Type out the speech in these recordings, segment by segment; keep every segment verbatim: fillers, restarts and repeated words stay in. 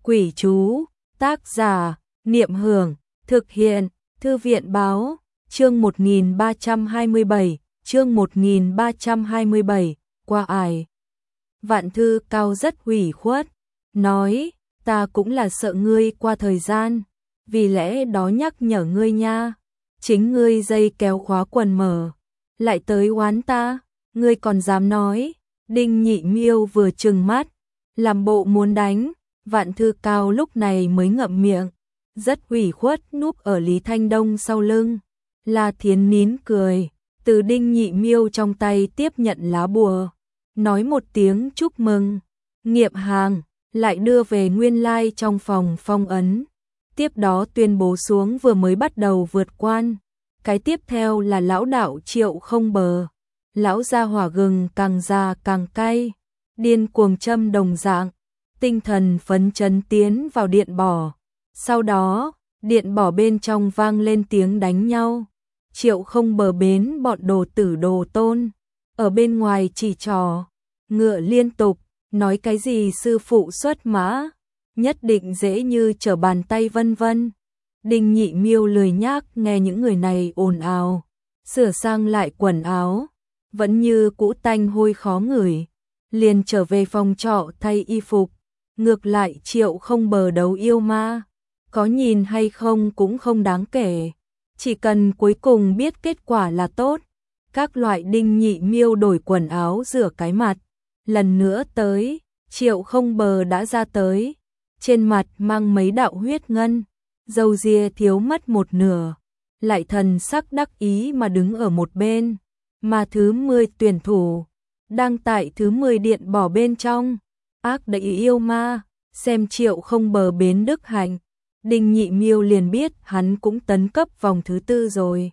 Quỷ chú, tác giả, Niệm Hưởng, thực hiện, Thư viện báo, chương một nghìn ba trăm hai mươi bảy, chương một nghìn ba trăm hai mươi bảy, qua ải. Vạn Thư Cao rất ủy khuất, nói, ta cũng là sợ ngươi qua thời gian, vì lẽ đó nhắc nhở ngươi nha, chính ngươi dây kéo khóa quần mở, lại tới oán ta, ngươi còn dám nói. Đinh Nhị Miêu vừa trừng mắt, làm bộ muốn đánh, Vạn Thư Cao lúc này mới ngậm miệng, rất ủy khuất núp ở Lý Thanh Đông sau lưng. La Thiến nín cười, từ Đinh Nhị Miêu trong tay tiếp nhận lá bùa, nói một tiếng chúc mừng, nghiệm hàng, lại đưa về nguyên lai trong phòng phong ấn. Tiếp đó tuyên bố xuống vừa mới bắt đầu vượt quan, cái tiếp theo là lão đạo Triệu Không Bờ. Lão gia hỏa gừng càng già càng cay, điên cuồng châm đồng dạng, tinh thần phấn chấn tiến vào điện bỏ. Sau đó, điện bỏ bên trong vang lên tiếng đánh nhau. Triệu Không Bờ bến bọn đồ tử đồ tôn, ở bên ngoài chỉ trò, ngựa liên tục, nói cái gì sư phụ xuất mã, nhất định dễ như trở bàn tay vân vân. Đinh Nhị Miêu lười nhác nghe những người này ồn ào, sửa sang lại quần áo, vẫn như cũ tanh hôi khó ngửi, liền trở về phòng trọ thay y phục. Ngược lại Triệu Không Bờ đấu yêu ma, có nhìn hay không cũng không đáng kể, chỉ cần cuối cùng biết kết quả là tốt. Các loại Đinh Nhị Miêu đổi quần áo rửa cái mặt, lần nữa tới, Triệu Không Bờ đã ra tới, trên mặt mang mấy đạo huyết ngân, râu ria thiếu mất một nửa, lại thần sắc đắc ý mà đứng ở một bên. Mà thứ mười tuyển thủ, đang tại thứ mười điện bỏ bên trong, ác đẩy yêu ma, xem Triệu Không Bờ bến đức hạnh, Đinh Nhị Miêu liền biết hắn cũng tấn cấp vòng thứ tư rồi.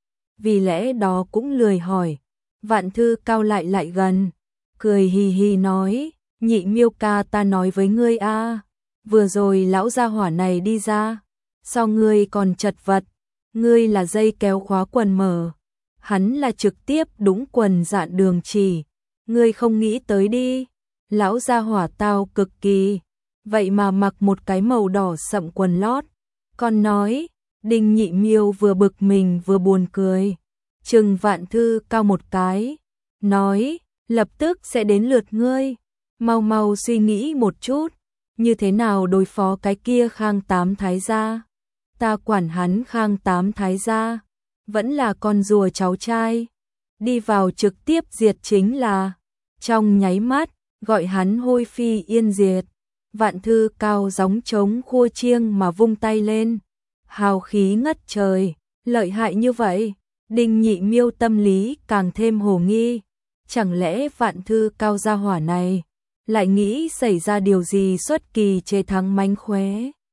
Vì lẽ đó cũng lười hỏi, Vạn Thư Cao lại lại gần, cười hì hì nói, Nhị Miêu ca ta nói với ngươi a, vừa rồi lão gia hỏa này đi ra, sao ngươi còn chật vật, ngươi là dây kéo khóa quần mở. Hắn là trực tiếp đúng quần dạn đường chỉ, ngươi không nghĩ tới đi, lão gia hỏa tao cực kỳ, vậy mà mặc một cái màu đỏ sậm quần lót, còn nói. Đinh Nhị Miêu vừa bực mình vừa buồn cười, chừng Vạn Thư Cao một cái, nói, lập tức sẽ đến lượt ngươi, mau mau suy nghĩ một chút, như thế nào đối phó cái kia Khang Tám Thái gia, ta quản hắn Khang Tám Thái gia vẫn là con rùa cháu trai, đi vào trực tiếp diệt chính là, trong nháy mắt, gọi hắn hôi phi yên diệt. Vạn Thư Cao gióng trống khua chiêng mà vung tay lên, hào khí ngất trời, lợi hại như vậy. Đinh Nhị Miêu tâm lý càng thêm hồ nghi, chẳng lẽ Vạn Thư Cao gia hỏa này lại nghĩ xảy ra điều gì xuất kỳ chế thắng mánh khóe.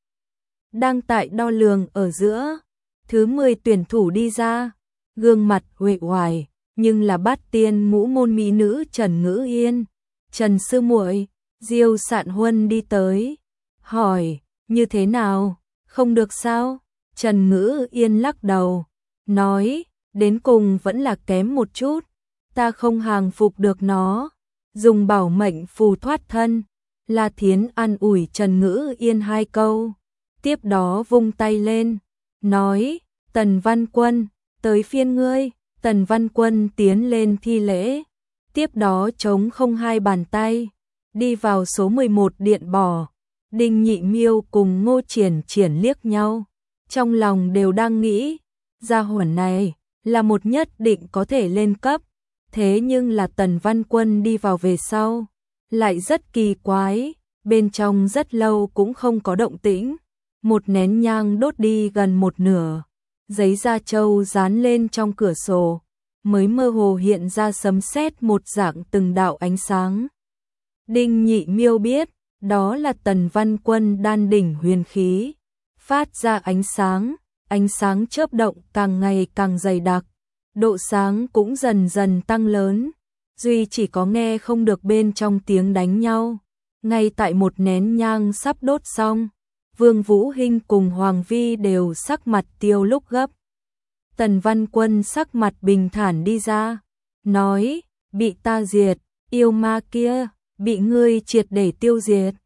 Đang tại đo lường ở giữa, thứ mười tuyển thủ đi ra, gương mặt uể oải, nhưng là Bát Tiên ngũ môn mỹ nữ Trần Ngữ Yên, Trần sư muội, Diêu Sạn Huân đi tới, hỏi, như thế nào, không được sao? Trần Ngữ Yên lắc đầu, nói, đến cùng vẫn là kém một chút, ta không hàng phục được nó, dùng bảo mệnh phù thoát thân. La Thiến an ủi Trần Ngữ Yên hai câu, tiếp đó vung tay lên, nói, Tần Văn Quân, tới phiên ngươi. Tần Văn Quân tiến lên thi lễ, tiếp đó chống không hai bàn tay, đi vào số mười một điện bỏ. Đinh Nhị Miêu cùng Ngô Triển Triển liếc nhau, trong lòng đều đang nghĩ, gia hỏa này là một nhất định có thể lên cấp, thế nhưng là Tần Văn Quân đi vào về sau, lại rất kỳ quái, bên trong rất lâu cũng không có động tĩnh, một nén nhang đốt đi gần một nửa. Giấy da trâu dán lên trong cửa sổ, mới mơ hồ hiện ra sấm sét một dạng từng đạo ánh sáng. Đinh Nhị Miêu biết, đó là Tần Văn Quân đan đỉnh huyền khí, phát ra ánh sáng, ánh sáng chớp động càng ngày càng dày đặc, độ sáng cũng dần dần tăng lớn, duy chỉ có nghe không được bên trong tiếng đánh nhau. Ngay tại một nén nhang sắp đốt xong, Vương Vũ Hinh cùng Hoàng Vi đều sắc mặt tiêu lúc gấp. Tần Văn Quân sắc mặt bình thản đi ra, nói, bị ta diệt, yêu ma kia, bị ngươi triệt để tiêu diệt.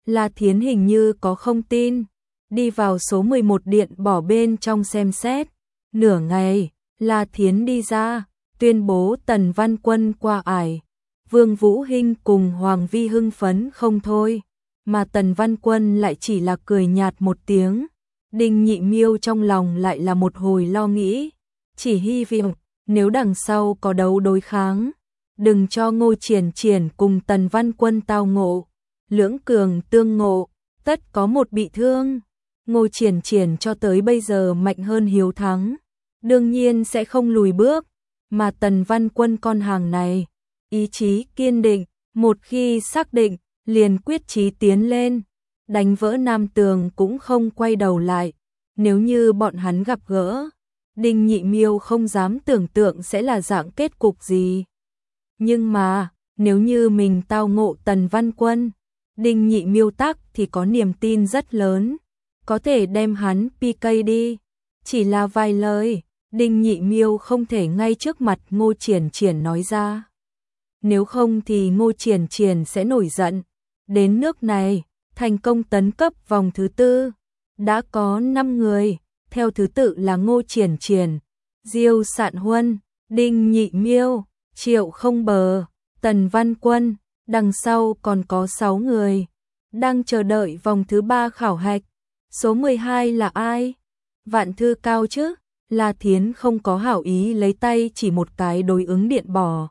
La Thiến hình như có không tin, đi vào số mười một điện bỏ bên trong xem xét. Nửa ngày, La Thiến đi ra, tuyên bố Tần Văn Quân qua ải. Vương Vũ Hinh cùng Hoàng Vi hưng phấn không thôi, mà Tần Văn Quân lại chỉ là cười nhạt một tiếng. Đinh Nhị Miêu trong lòng lại là một hồi lo nghĩ, chỉ hy vọng nếu đằng sau có đấu đối kháng, đừng cho Ngô Triển Triển cùng Tần Văn Quân tao ngộ, lưỡng cường tương ngộ, tất có một bị thương. Ngô Triển Triển cho tới bây giờ mạnh hơn Hiếu Thắng, đương nhiên sẽ không lùi bước, mà Tần Văn Quân con hàng này, ý chí kiên định, một khi xác định, liền quyết chí tiến lên, đánh vỡ Nam Tường cũng không quay đầu lại. Nếu như bọn hắn gặp gỡ, Đinh Nhị Miêu không dám tưởng tượng sẽ là dạng kết cục gì. Nhưng mà, nếu như mình tao ngộ Tần Văn Quân, Đinh Nhị Miêu tắc thì có niềm tin rất lớn, có thể đem hắn pê ca đi. Chỉ là vài lời, Đinh Nhị Miêu không thể ngay trước mặt Ngô Triển Triển nói ra. Nếu không thì Ngô Triển Triển sẽ nổi giận. Đến nước này, thành công tấn cấp vòng thứ tư, đã có năm người, theo thứ tự là Ngô Triển Triển, Diêu Sạn Huân, Đinh Nhị Miêu, Triệu Không Bờ, Tần Văn Quân, đằng sau còn có sáu người, đang chờ đợi vòng thứ ba khảo hạch. Số mười hai là ai? Vạn Thư Cao chứ? La Thiến không có hảo ý lấy tay chỉ một cái đối ứng điện bỏ.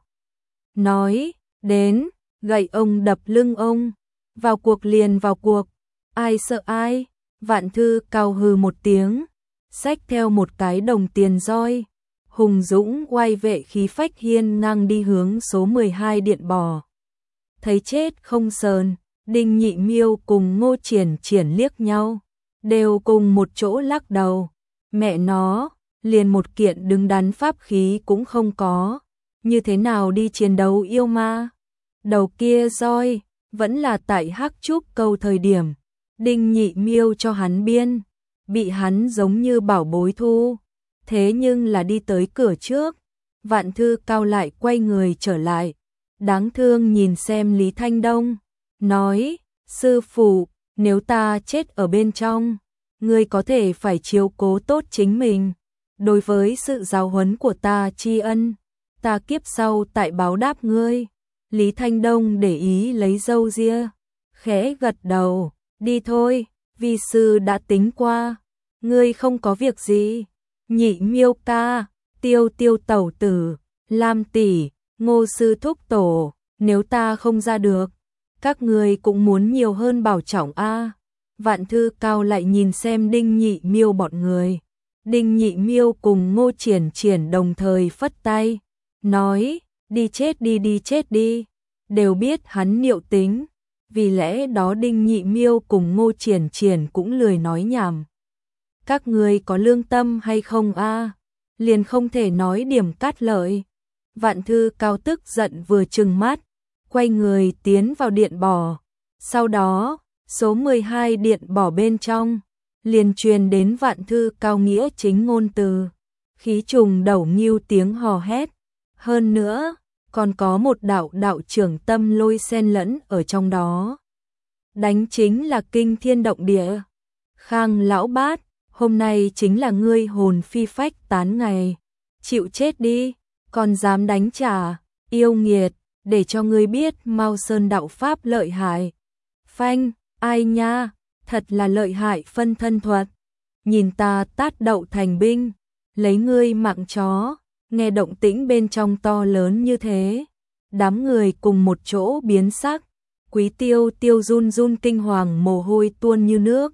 Nói, đến, gậy ông đập lưng ông, vào cuộc liền vào cuộc, ai sợ ai? Vạn Thư Cao hừ một tiếng, xách theo một cái đồng tiền roi, hùng dũng oai vệ khí phách hiên ngang đi hướng số mười hai điện bò. Thấy chết không sờn, Đinh Nhị Miêu cùng Ngô Triển Triển liếc nhau, đều cùng một chỗ lắc đầu. Mẹ nó, liền một kiện đứng đắn pháp khí cũng không có, như thế nào đi chiến đấu yêu ma? Đầu kia roi, vẫn là tại Hắc Trúc Câu thời điểm, Đinh Nhị Miêu cho hắn biên, bị hắn giống như bảo bối thu. Thế nhưng là đi tới cửa trước, Vạn Thư Cao lại quay người trở lại, đáng thương nhìn xem Lý Thanh Đông, nói, sư phụ, nếu ta chết ở bên trong, ngươi có thể phải chiếu cố tốt chính mình, đối với sự giáo huấn của ta tri ân, ta kiếp sau tại báo đáp ngươi. Lý Thanh Đông để ý lấy râu ria, khẽ gật đầu, đi thôi, vi sư đã tính qua, ngươi không có việc gì. Nhị Miêu ca, Tiêu Tiêu tẩu tử, Lam tỷ, Ngô sư thúc tổ, nếu ta không ra được, các ngươi cũng muốn nhiều hơn bảo trọng a. Vạn Thư Cao lại nhìn xem Đinh Nhị Miêu bọn người. Đinh Nhị Miêu cùng Ngô Triển Triển đồng thời phất tay, nói, đi chết đi đi chết đi, đều biết hắn niệu tính, vì lẽ đó Đinh Nhị Miêu cùng Ngô Triển Triển cũng lười nói nhảm. Các ngươi có lương tâm hay không a? Liền không thể nói điểm cát lợi. Vạn Thư Cao tức giận vừa trừng mắt, quay người tiến vào điện bò. Sau đó, số mười hai điện bò bên trong, liền truyền đến Vạn Thư Cao nghĩa chính ngôn từ, khí trùng đầu nghiêu tiếng hò hét. Hơn nữa, còn có một đạo đạo trưởng tâm lôi xen lẫn ở trong đó. Đánh chính là kinh thiên động địa. Khang lão bát, hôm nay chính là ngươi hồn phi phách tán ngày. Chịu chết đi, còn dám đánh trả, yêu nghiệt, để cho ngươi biết Mao Sơn đạo pháp lợi hại. Phanh, ai nha, thật là lợi hại phân thân thuật. Nhìn ta tát đậu thành binh, lấy ngươi mạng chó. Nghe động tĩnh bên trong to lớn như thế, đám người cùng một chỗ biến sắc, Quý Tiêu Tiêu run run kinh hoàng mồ hôi tuôn như nước.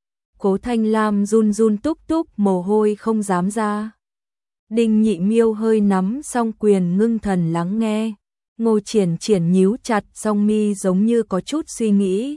Cố Thanh Lam run run túc túc mồ hôi không dám ra. Đinh Nhị Miêu hơi nắm song quyền ngưng thần lắng nghe, Ngô Triển Triển nhíu chặt song mi giống như có chút suy nghĩ.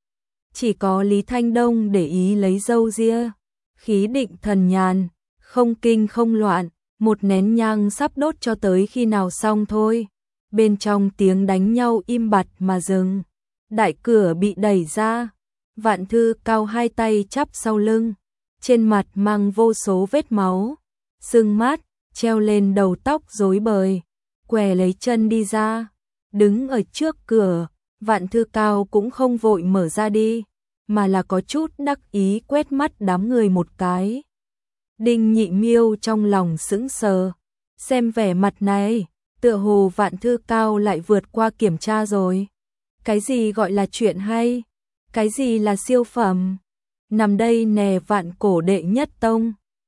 Chỉ có Lý Thanh Đông để ý lấy râu ria, khí định thần nhàn, không kinh không loạn. Một nén nhang sắp đốt cho tới khi nào xong thôi. Bên trong tiếng đánh nhau im bặt mà dừng. Đại cửa bị đẩy ra. Vạn Thư Cao hai tay chắp sau lưng. Trên mặt mang vô số vết máu. Sưng mát, treo lên đầu tóc rối bời. Què lấy chân đi ra. Đứng ở trước cửa. Vạn Thư Cao cũng không vội mở ra đi, mà là có chút đắc ý quét mắt đám người một cái. Đinh Nhị Miêu trong lòng sững sờ, xem vẻ mặt này, tựa hồ Vạn Thư Cao lại vượt qua kiểm tra rồi. Cái gì gọi là chuyện hay? Cái gì là siêu phẩm? Nằm đây nè, vạn cổ đệ nhất tông.